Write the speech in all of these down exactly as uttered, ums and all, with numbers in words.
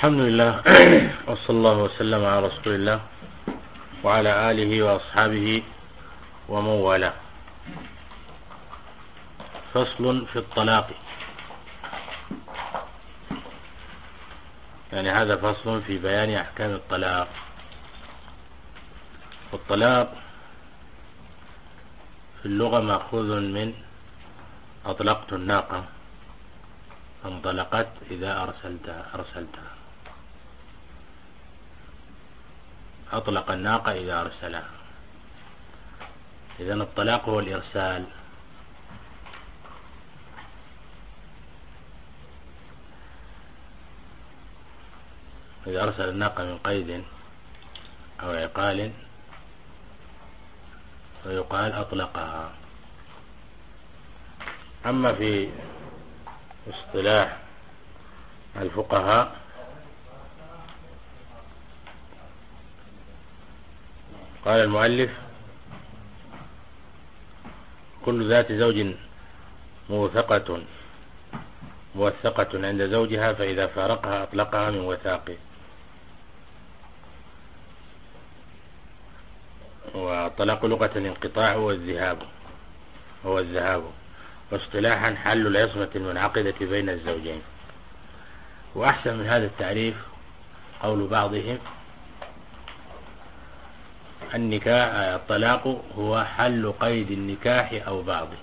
الحمد لله وصلى الله وسلم على رسول الله وعلى آله وأصحابه ومن والاه. فصل في الطلاق، يعني هذا فصل في بيان أحكام الطلاق. والطلاق في اللغة مأخوذ من أطلقت الناقة، انطلقت إذا أرسلتها أرسلتها أطلق الناقة إذا أرسلها. إذن الطلاق هو الإرسال. إذا أرسل الناقة من قيد أو عقال ويقال أطلقها. أما في اصطلاح الفقهاء قال المؤلف: كل ذات زوج موثقة موثقة عند زوجها، فإذا فارقها أطلقها من وثاقه. والطلاق لغة الانقطاع هو الذهاب هو الذهاب واصطلاحا حل العصمة المنعقدة بين الزوجين. وأحسن من هذا التعريف قول بعضهم: النكاح الطلاق هو حل قيد النكاح أو بعضه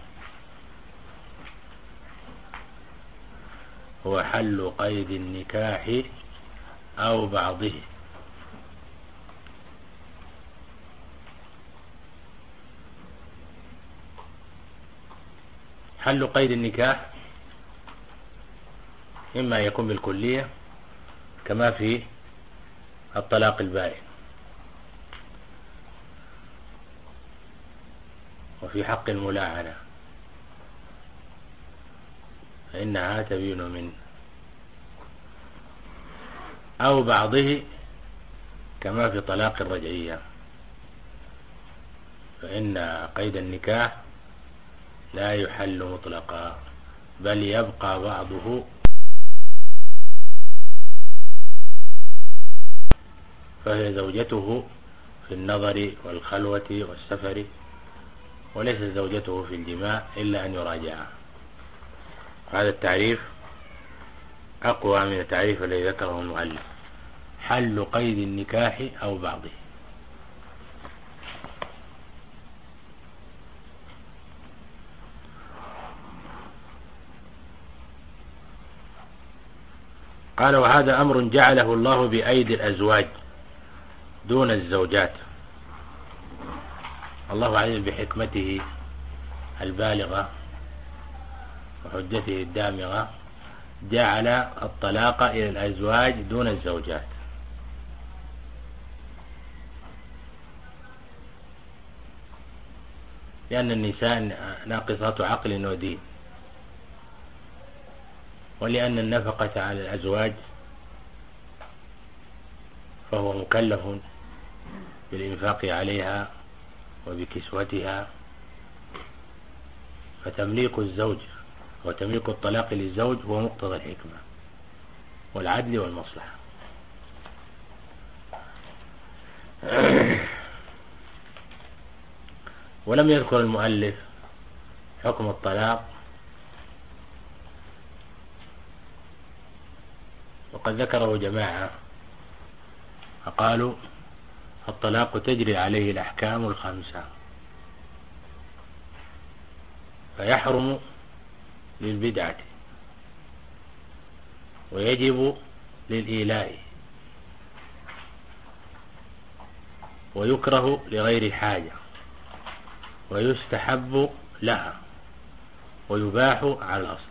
هو حل قيد النكاح أو بعضه. حل قيد النكاح إما يكون بالكلية كما في الطلاق البائن، وفي حق الملاعنة فإنها تبين منه، أو بعضه كما في طلاق الرجعية، فإن قيد النكاح لا يحل مطلقا بل يبقى بعضه، فهي زوجته في النظر والخلوة والسفر، وليست زوجته في الجماع إلا أن يراجعها. هذا التعريف أقوى من التعريف الذي ذكره المؤلف: حل قيد النكاح أو بعضه. قال: وهذا أمر جعله الله بأيدي الأزواج دون الزوجات. الله عليم بحكمته البالغة وحجته الدامغة جعل الطلاق إلى الأزواج دون الزوجات، لأن النساء ناقصات عقل ودين، ولأن النفقة على الأزواج فهو مكلف بالإنفاق عليها وبكسوتها، فتمليك الزوج وتمليك الطلاق للزوج هو مقتضى الحكمة والعدل والمصلحة. ولم يذكر المؤلف حكم الطلاق، وقد ذكره جماعة فقالوا: الطلاق تجري عليه الأحكام الخمسة، فيحرم للبدعة ويجب للإيلاء ويكره لغير حاجة ويستحب لها ويباح على الأصل.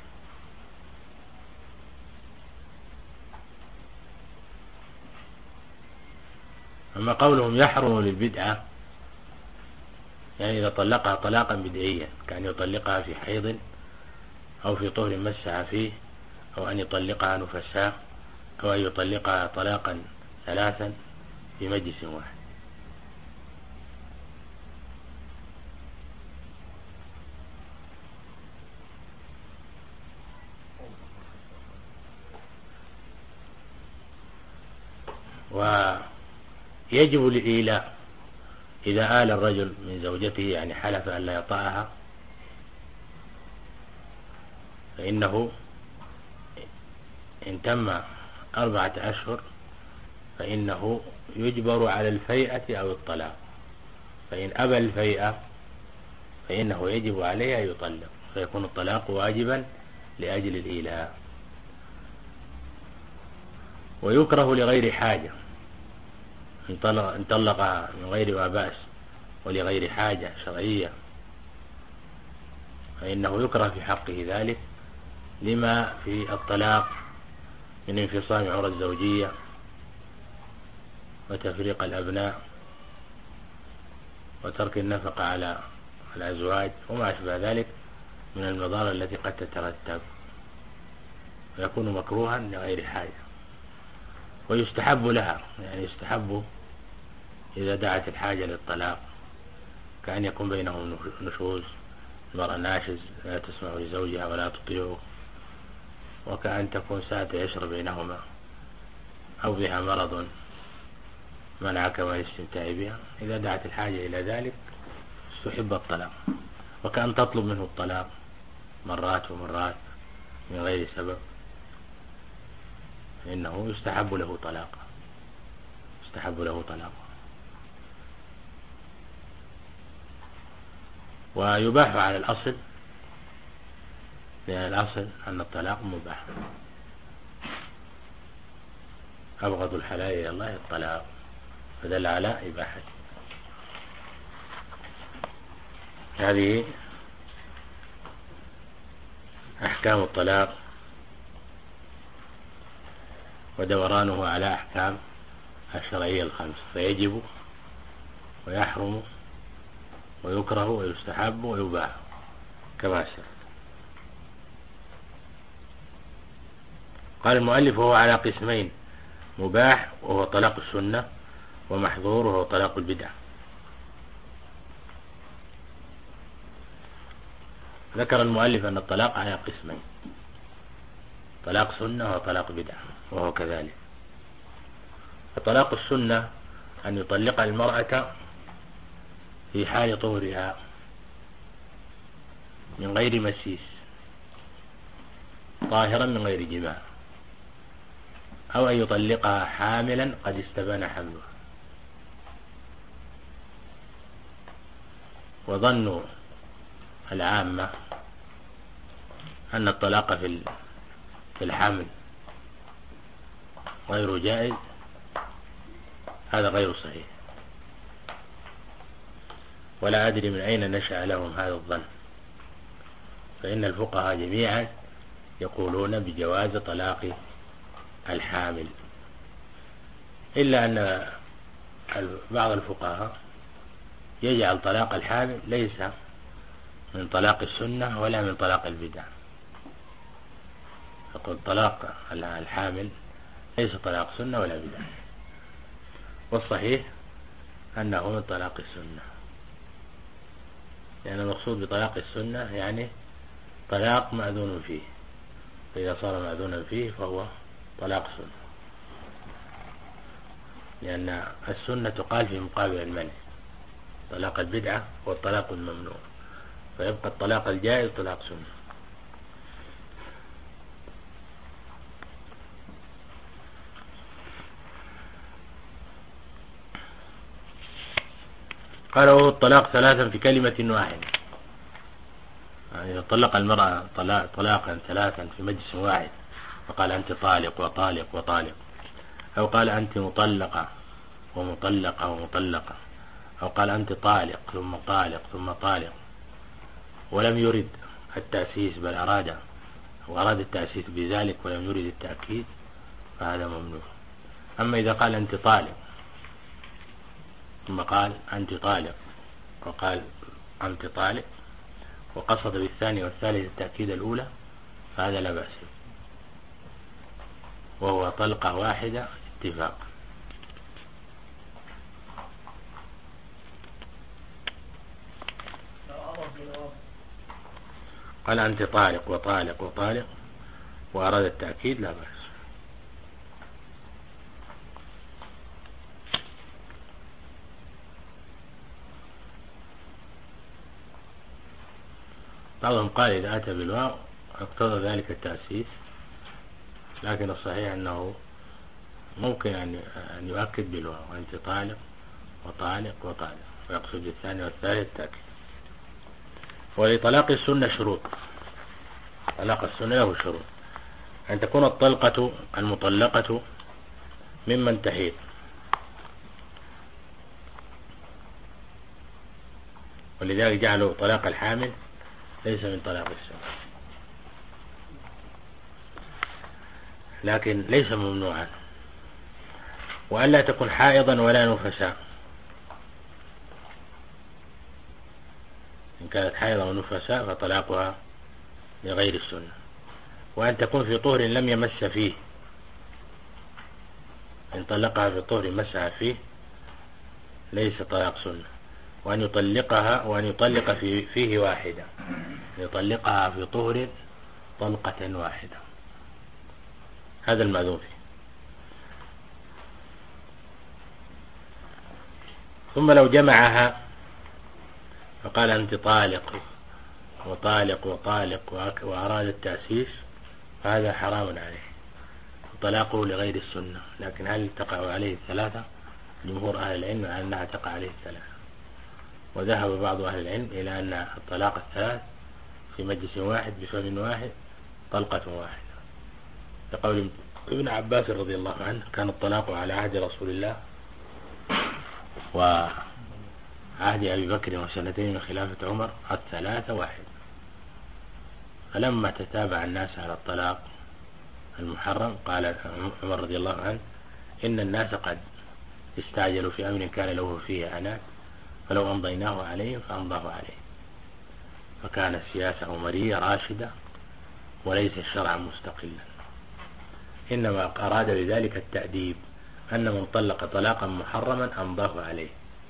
أما قولهم يحرم للبدعة يعني إذا طلقها طلاقا بدعيا، كأن يطلقها في حيض أو في طهر مسها فيه، أو أن يطلقها نفساء، أو أن يطلقها طلاقا ثلاثا في مجلس واحد. ويجب الإيلاء إذا آل الرجل من زوجته، يعني حلف أن لا يطأها، فإنه إن تم أربعة أشهر فإنه يجبر على الفيئة أو الطلاق، فإن أبى الفيئة فإنه يجب عليه أن يطلق، فيكون الطلاق واجبا لأجل الإيلاء. ويكره لغير حاجة، إن طلق من غير ما بأس ولغير حاجة شرعية فإنه يكره في حقه ذلك، لما في الطلاق من انفصام عرى الزوجية وتفريق الأبناء وترك النفقة على الأزواج وما أشبه ذلك من المضار التي قد تترتب، ويكون مكروها لغير حاجة. ويستحب لها، يعني يستحب إذا دعت الحاجة للطلاق، كأن يكون بينهم نشوز، المرأة ناشز لا تسمع لزوجها ولا تطيعه، وكأن تكون ساعة يشر بينهما، أو بها مرض منعك من الاستمتاع بها. إذا دعت الحاجة إلى ذلك استحب الطلاق، وكأن تطلب منه الطلاق مرات ومرات من غير سبب، إنه يستحب له طلاق يستحب له طلاق ويباح على الأصل، لأن الأصل أن الطلاق مباح. أبغض الحلال إلى الله الطلاق، فدل على إباحته. هذه أحكام الطلاق ودورانه على أحكام الشرعية الخمس، فيجب ويحرم ويكره ويستحب ويباح كما سبق. قال المؤلف: وهو على قسمين: مباح وهو طلاق السنة، ومحظور وهو طلاق البدعة. ذكر المؤلف أن الطلاق على قسمين: طلاق سنة وطلاق بدعة، وهو كذلك. فطلاق السنة أن يطلق المرأة في حال طهرها من غير مسيس، طاهرا من غير جماع، أو أن يطلقها حاملا قد استبان حملها. وظن العامة أن الطلاق في الحمل غير جائز، هذا غير صحيح، ولا أدري من أين نشأ لهم هذا الظن، فإن الفقهاء جميعا يقولون بجواز طلاق الحامل، إلا أن بعض الفقهاء يجعل طلاق الحامل ليس من طلاق السنة ولا من طلاق البدع، يقول طلاق الحامل ليس طلاق سنة ولا بدع، والصحيح أنه من طلاق السنة، لأن المقصود بطلاق السنة يعني طلاق مأذون فيه، فإذا صار مأذونا فيه فهو طلاق سنة، لأن السنة تقال في مقابل المنع، طلاق البدعة والطلاق الممنوع، فيبقى الطلاق الجائز طلاق سنة. قالوا الطلاق ثلاثا في كلمة واحدة، يعني إذا طلق المرأة طلاقا ثلاثا في مجلس واحد، فقال أنت طالق وطالق وطالق، أو قال أنت مطلقة ومطلقة ومطلقة، أو قال أنت طالق ثم طالق ثم طالق، ولم يرد التأسيس بل أراد وأراد التأسيس بذلك ولم يرد التأكيد، فهذا ممنوع. أما إذا قال أنت طالق ثم قال أنت طالق وقال أنت طالق وقصد بالثاني والثالث التأكيد الأولى، فهذا لا بأس، وهو طلقة واحدة اتفاق. قال أنت طالق وطالق وطالق وأراد التأكيد لا بأس. بعضهم قال إذا أتى بالواو اقتضى ذلك التأسيس، لكن الصحيح أنه ممكن أن يؤكد بالواو، أنت طالق وطالق وطالق، ويقصد الثاني والثالث التأكيد. ولطلاق السنة شروط، طلاق السنة له شروط: أن تكون الطلقة المطلقة ممن تحيض، ولذلك جعلوا طلاق الحامل ليس من طلاق السنة، لكن ليس ممنوعا. وأن لا تكون حائضا ولا نفساء، إن كانت حائضا ونفساء فطلاقها لغير السنة. وأن تكون في طهر لم يمس فيه، إن طلقها في طهر مسها فيه ليس طلاق سنة. وأن يطلقها وأن يطلق في فيه واحدة، يطلقها في طهر طلقة واحدة، هذا المأذون فيه. ثم لو جمعها فقال أنت طالق وطالق وطالق وأراد التأسيس فهذا حرام عليه، طلاقه لغير السنة. لكن هل تقع عليه الثلاثة؟ جمهور أهل العلم على أنها تقع عليه الثلاثة، وذهب بعض أهل العلم إلى أن الطلاق الثلاث في مجلس واحد بفم واحد طلقة واحدة، لقول ابن عباس رضي الله عنه: كان الطلاق على عهد رسول الله وعهد أبي بكر وسنتين من خلافة عمر الثلاثة واحد. فلما تتابع الناس على الطلاق المحرم قال عمر رضي الله عنه: إن الناس قد استعجلوا في أمر كان له فيه عناد، فلو أمضيناه عليهم فأمضاه عليه. فكان السياسة عمرية راشدة وليس الشرع مستقلا، إنما أراد بذلك التأديب، أن من طلق طلاقا محرما أمضاه عليه.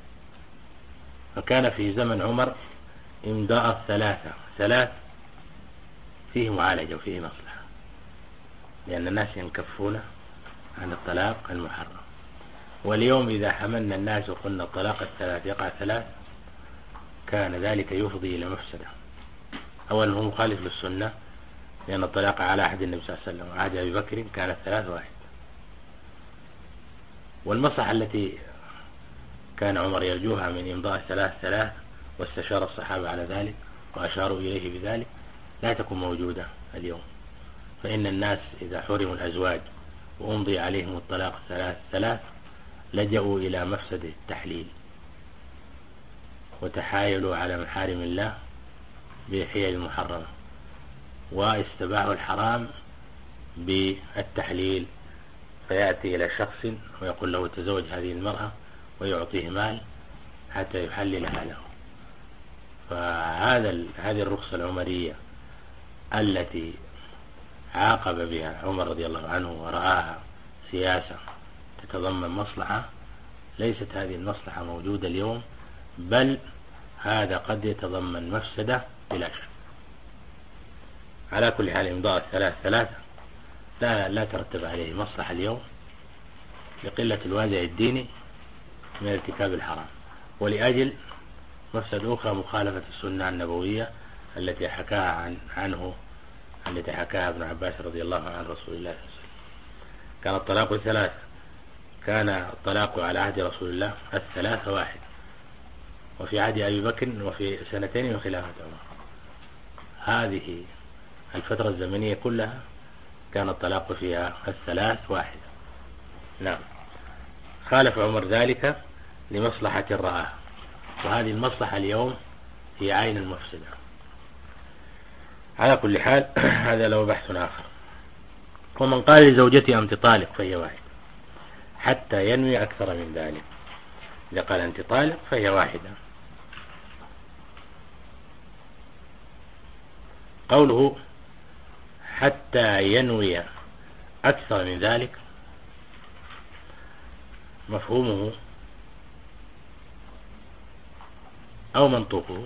فكان في زمن عمر إمضاء الثلاثة ثلاث فيه معالجة وفيه مصلحة، لأن الناس ينكفون عن الطلاق المحرم. واليوم إذا حملنا الناس وقلنا الطلاق الثلاث يقع ثلاث كان ذلك يفضي إلى مفسدة. أولا هو مخالف للسنة، لأن الطلاق على عهد النبي صلى الله عليه وسلم وعهد أبي بكر كان الثلاث واحد. والمصلحة التي كان عمر يرجوها من إمضاء الثلاث ثلاث واستشار الصحابة على ذلك وأشاروا إليه بذلك لا تكون موجودة اليوم. فإن الناس إذا حرموا الأزواج وأمضي عليهم الطلاق ثلاث ثلاث لجأوا إلى مفسدة التحليل، وتحايلوا على محارم الله بحيل المحرمة، واستباحوا الحرام بالتحليل. فيأتي إلى شخص ويقول له تزوج هذه المرأة ويعطيه مال حتى يحللها له. فهذا هذه الرخصة العمرية التي عاقب بها عمر رضي الله عنه ورآها سياسة تتضمن مصلحة، ليست هذه المصلحة موجودة اليوم، بل هذا قد يتضمن مفسدة بلا شك. على كل حال إمضاء الثلاث ثلاثة لا, لا ترتب عليه مصلحة اليوم لقلة الوازع الديني من ارتكاب الحرام، ولأجل مفسدة أخرى مخالفة السنة النبوية التي حكاها عن عنه التي حكاها ابن عباس رضي الله عن رسول الله صلى الله عليه وسلم. كان الطلاق ثلاثة، كان الطلاق على عهد رسول الله الثلاثة واحد، وفي عهد أبي بكر وفي سنتين من خلافة عمر. هذه الفترة الزمنية كلها كان الطلاق فيها الثلاث واحد. نعم، خالف عمر ذلك لمصلحة رآها، وهذه المصلحة اليوم هي عين المفسدة. على كل حال هذا له بحث آخر. ومن قال لزوجتي أنت طالق فهي واحدة حتى ينوي أكثر من ذلك. إذا قال أنت طالق فهي واحدة. قوله حتى ينوي أكثر من ذلك مفهومه أو منطوقه،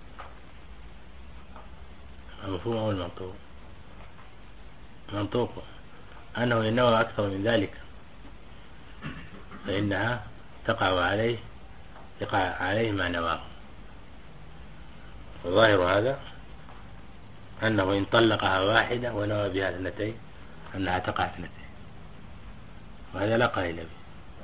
مفهومه أو المنطوق. منطوقه أنه ينوى أكثر من ذلك فإنها تقع عليه تقع عليه ما نواه. وظاهر هذا أنه إن طلقها واحدة ونوى بها اثنتين أنها تقع اثنتين، وهذا لا قائل به.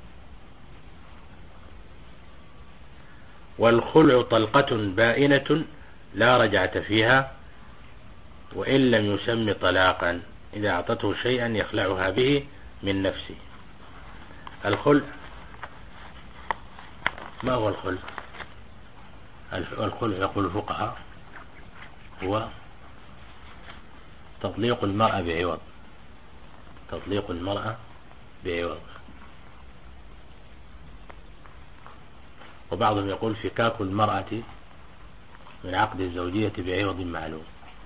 والخلع طلقة بائنة لا رجعة فيها وإن لم يسم طلاقا إذا أعطته شيئا يخلعها به من نفسه. الخلع، ما هو الخلع؟ الخلع يقول الفقهاء هو تطليق المرأة بعوض، تطليق المرأة بعوض. وبعضهم يقول فكاك المرأة من عقد الزوجية بعوض معلوم.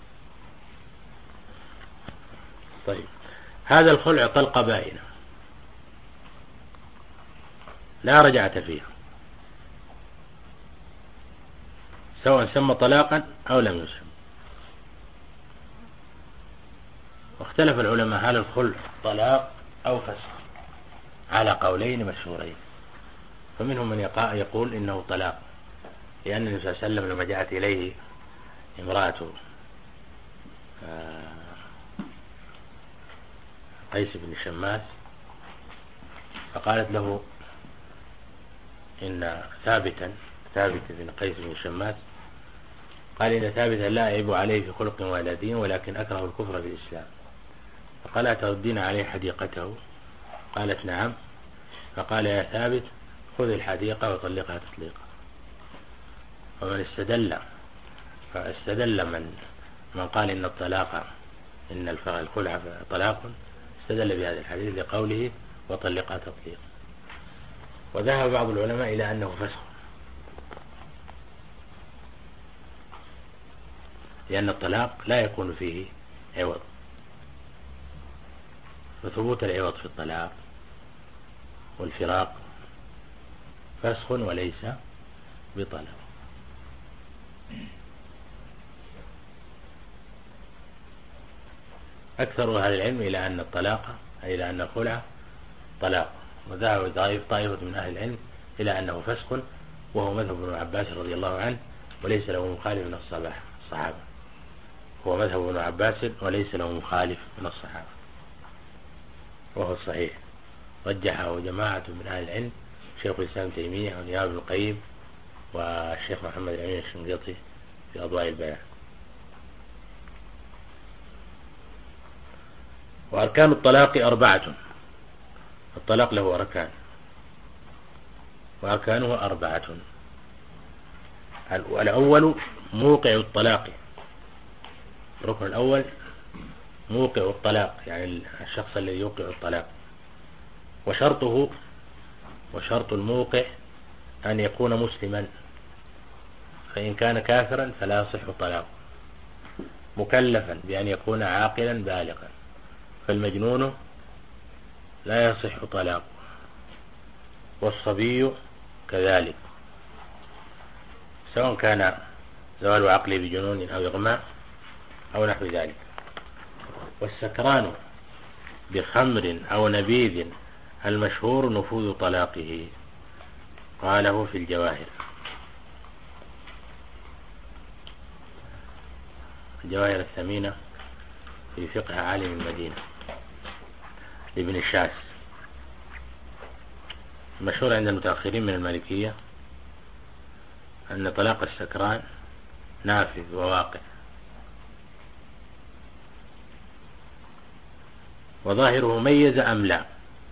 طيب، هذا الخلع طلقة بائنة لا رجعة فيها، سواء سمى طلاقا أو لم يسم. واختلف العلماء هل الخلع طلاق أو فسخ على قولين مشهورين. فمنهم من يقول إنه طلاق، لأن النبي صلى الله عليه وسلم لما جاءت إليه امرأة قيس بن شماس فقالت له إن ثابتا ثابت بن قيس بن شماس قال إن ثابتا لا أعيب عليه في خلق ولا دين ولكن أكره الكفر في الإسلام. فقال أتردين عليه حديقته؟ قالت نعم. فقال يا ثابت خذ الحديقة وطلقها تطليقا. ومن استدل فاستدل من من قال إن الطلاق إن الخلع طلاق استدل بهذا الحديث لقوله وطلقها تطليقا. وذهب بعض العلماء إلى أنه فسخ، لأن الطلاق لا يكون فيه عوض، وثبوت العوض في الطلاق والفراق فسخ وليس بطلاق. أكثر أهل العلم إلى أن الطلاق أي إلى أن الخلع طلاق، وذهب طائفة من أهل العلم إلى أنه فسخ، وهو مذهب ابن عباس رضي الله عنه وليس له مخالف من الصحابة. هو مذهب ابن عباس وليس له مخالف من الصحابة، وهو الصحيح. رجحه جماعة من أهل العلم، شيخ الإسلام تيمية ونياب بن القيم والشيخ محمد الأمين الشنقيطي في أضواء البيان. وأركان الطلاق أربعة، الطلاق له أركان وأركانه أربعة. الأول موقع الطلاق، الركن الأول موقع الطلاق يعني الشخص الذي يوقع الطلاق. وشرطه وشرط الموقع أن يكون مسلما، فإن كان كافرا فلا يصح طلاقه. مكلفا بأن يكون عاقلا بالغا، فالمجنون لا يصح طلاقه، والصبي كذلك سواء كان زوال عقله بجنون أو إغماء أو نحو ذلك. والسكران بخمر أو نبيذ المشهور نفوذ طلاقه، قاله في الجواهر. الجواهر الثمينة في فقه عالم المدينة لابن الشاس، المشهور عند المتأخرين من المالكية أن طلاق السكران نافذ وواقع. وظاهره ميز أم لا،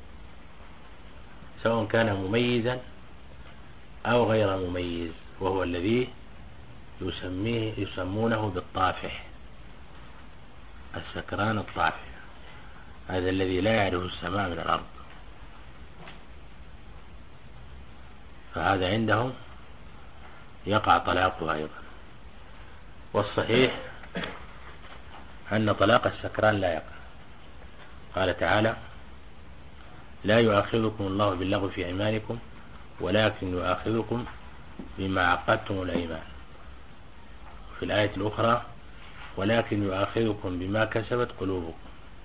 سواء كان مميزا أو غير مميز، وهو الذي يسميه يسمونه بالطافح. السكران الطافح هذا الذي لا يعرف السماء من الأرض، فهذا عندهم يقع طلاقه أيضا. والصحيح أن طلاق السكران لا يقع. قال تعالى لا يؤاخذكم الله باللغو في أيمانكم ولكن يؤاخذكم بما عقدتم الأيمان. في الآية الأخرى ولكن يؤاخذكم بما كسبت قلوبكم.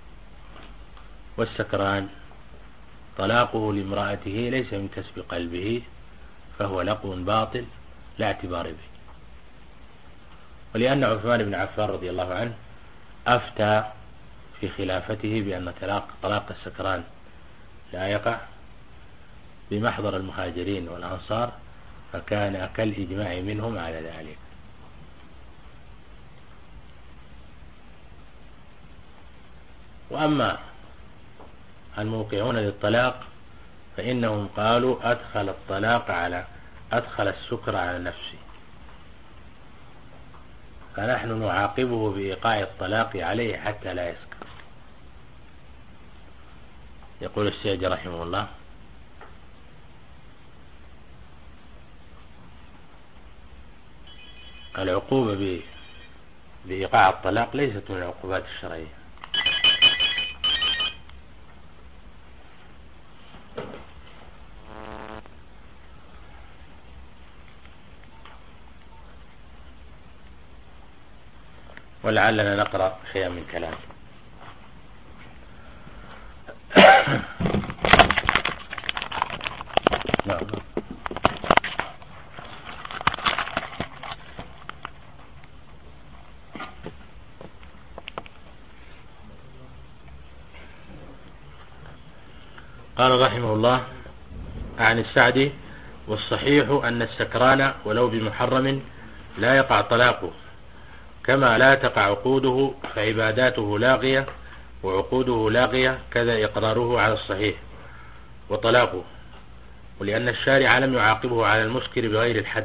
والسكران طلاقه لامرأته ليس من كسب قلبه، فهو لغو باطل لا اعتبار به. ولأن عثمان بن عفان رضي الله عنه أفتى في خلافته بأن طلاق, طلاق السكران لا يقع بمحضر المهاجرين والأنصار، فكان كالإجماع منهم على ذلك. وأما الموقعون للطلاق فإنهم قالوا أدخل الطلاق على أدخل السكر على نفسه، فنحن نعاقبه بإيقاع الطلاق عليه حتى لا يسكر. يقول السيد رحمه الله: العقوبة بإيقاع الطلاق ليست من العقوبات الشرعية، ولعلنا نقرأ شيئا من كلامه. نعم. قال رحمه الله عن السعدي: والصحيح أن السكران ولو بمحرم لا يقع طلاقه، كما لا تقع عقوده، فعباداته لاغية وعقوده لاغية، كذا إقراره على الصحيح وطلاقه، ولأن الشارع لم يعاقبه على المسكر بغير الحد،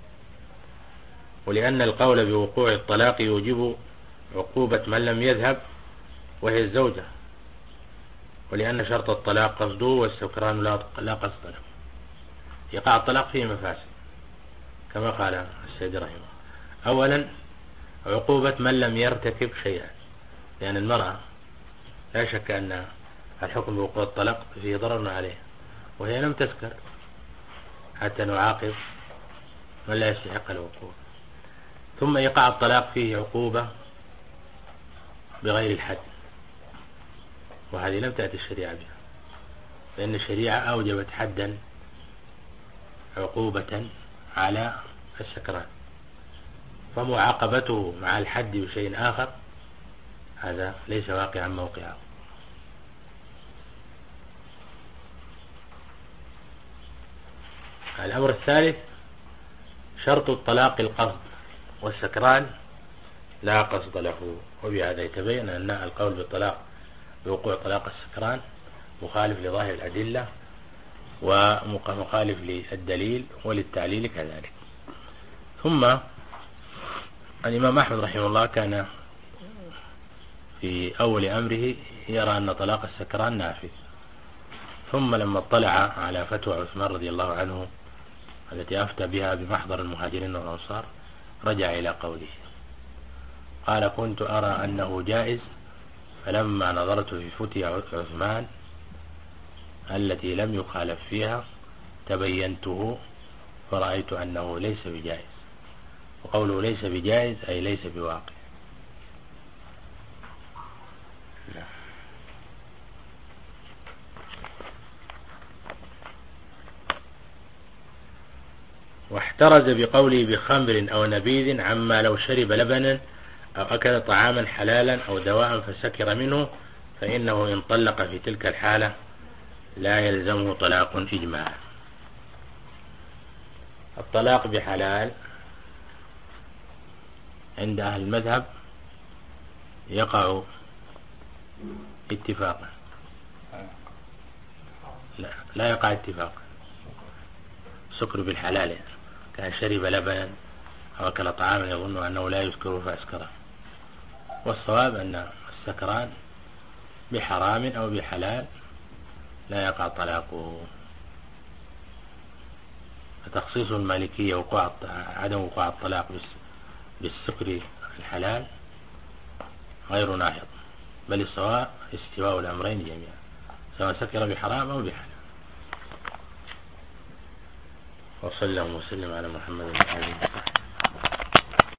ولأن القول بوقوع الطلاق يوجب عقوبة من لم يذهب وهي الزوجة، ولأن شرط الطلاق قصده والسكران لا قصد له. يقع الطلاق فيه مفاسد كما قال السيد رحمه الله: أولا عقوبة من لم يرتكب شيئا، لأن المرأة لا شك أن الحكم بوقوع الطلاق فيه ضرر عليه، وهي لم تسكر حتى نعاقب من لا يستحق الوقوع. ثم إيقاع الطلاق فيه عقوبة بغير الحد، وهذه لم تأتي الشريعة بها، فإن الشريعة أوجبت حدا عقوبة على السكران، فمعاقبته مع الحد بشيء آخر هذا ليس واقعا موقعه. الأمر الثالث شرط الطلاق القصد، والسكران لا قصد له، وبهذا يتبين أن القول بالطلاق بوقوع طلاق السكران مخالف لظاهر الأدلة ومخالف للدليل وللتعليل كذلك. ثم الإمام أحمد رحمه الله كان في أول أمره يرى أن طلاق السكران نافذ، ثم لما اطلع على فتوى عثمان رضي الله عنه التي أفتى بها بمحضر المهاجرين والأنصار رجع إلى قوله، قال: كنت أرى أنه جائز، فلما نظرت في فتية عثمان التي لم يخالف فيها تبينته فرأيت أنه ليس بجائز. وقوله ليس بجائز أي ليس بواقع. واحترز بقوله بخمر أو نبيذ عما لو شرب لبنا أو أكل طعاما حلالا أو دواء فسكر منه، فإنه إن طلق في تلك الحالة لا يلزمه طلاق إجماعا. الطلاق بحلال عند أهل المذهب يقع اتفاقا، لا, لا يقع اتفاقا. سكر بالحلال يعني كان شرب لبنا أو أكل طعاما يظن أنه لا يسكر فأسكره، والصواب أن السكران بحرام أو بحلال لا يقع طلاقه. فتخصيص المالكية وقوع عدم وقوع الطلاق بالسكر الحلال غير ناهض، بل الصواب استواء الأمرين جميعا، سواء سكر بحرام أو بحلال. وصلى الله وسلم على محمد وعلى آله وصحبه.